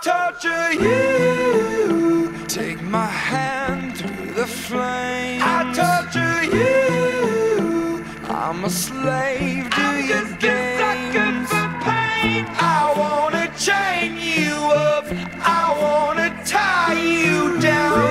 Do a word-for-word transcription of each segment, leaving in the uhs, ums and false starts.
torture you. Take my hand through the flames. I torture you. I'm a slave to I'm your just games. A sucker for pain. I wanna chain you up. I wanna tie you down.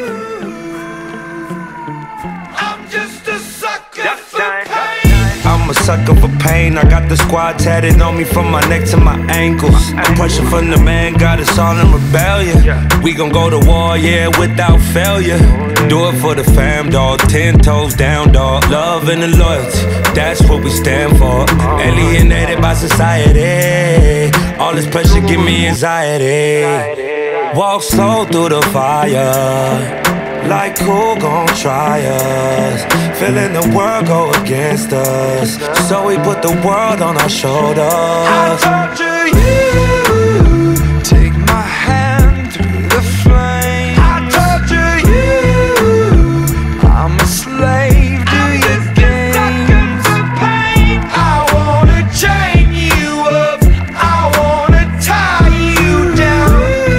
I'm just a sucker Duck for time. pain. I'm a sucker for pain. I got the squad tatted on me from my neck to my ankles. The pressure from the man got us all in rebellion. We gon' go to war, yeah, without failure. Do it for the fam, dog. Ten toes down, dog. Love and the loyalty, that's what we stand for. Alienated by society. All this pressure give me anxiety. Walk slow through the fire. Like who gon' try us? Feeling the world go against us, so we put the world on our shoulders. I torture you. Take my hand through the flames. I torture you. I'm a slave to your games. For pain. I wanna chain you up. I wanna tie you down.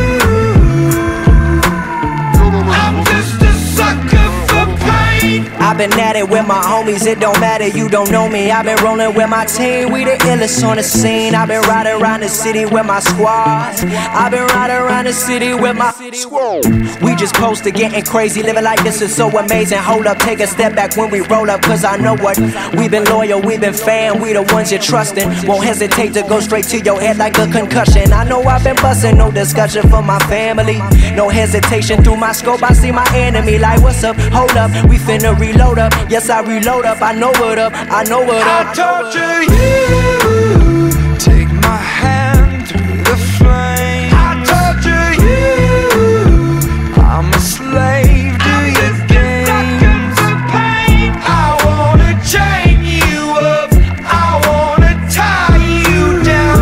I'm just a sucker for pain. I've been at it with my homies, it don't matter, you don't know me. I've been rolling with my team, we the illest on the scene. I've been riding around the city with my squad. I've been riding around the city with my squad. We just posted getting crazy, living like this is so amazing. Hold up, take a step back when we roll up, cause I know what. We've been loyal, we've been fan, we the ones you're trusting. Won't hesitate to go straight to your head like a concussion. I know I've been busting, no discussion for my family. No hesitation, through my scope I see my enemy. Like what's up, hold up, we finna reload up. Yes, I reload up, I know what up, I know what up. I torture you. Take my hand through the flames. I torture you. I'm a slave to your games. For pain. I wanna chain you up. I wanna tie you down.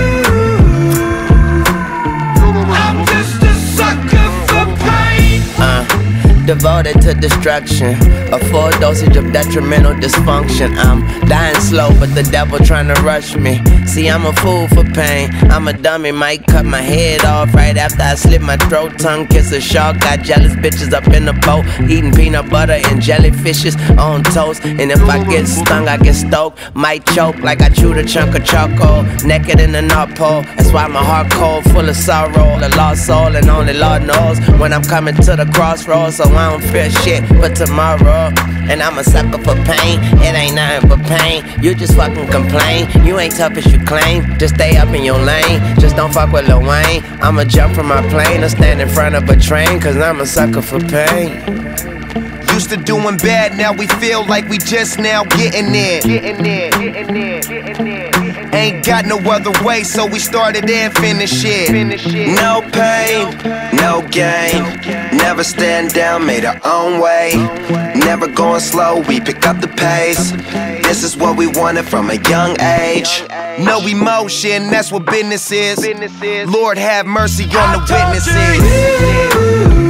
I'm just a sucker for pain. Uh, devoted to destruction, a full dosage of detrimental dysfunction. I'm dying slow, but the devil trying to rush me. See, I'm a fool for pain. I'm a dummy, might cut my head off right after I slit my throat. Tongue kiss a shark, got jealous bitches up in the boat, eating peanut butter and jellyfishes on toast. And if I get stung, I get stoked, might choke like I chewed a chunk of charcoal. Naked in the North Pole, that's why my heart cold, full of sorrow. A lost soul, and only Lord knows when I'm coming to the crossroads. So I don't fear shit but tomorrow. And I'm a sucker for pain, it ain't nothing but pain. You just fucking complain, you ain't tough as you claim. Just stay up in your lane, just don't fuck with Lil Wayne. I'ma jump from my plane or stand in front of a train, cause I'm a sucker for pain. Used to doing bad, now we feel like we just now getting in. Getting in, getting in, getting in. Ain't got no other way, so we started and finished it. No pain, no gain. Never stand down, made our own way. Never going slow, we pick up the pace. This is what we wanted from a young age. No emotion, that's what business is. Lord have mercy on the witnesses.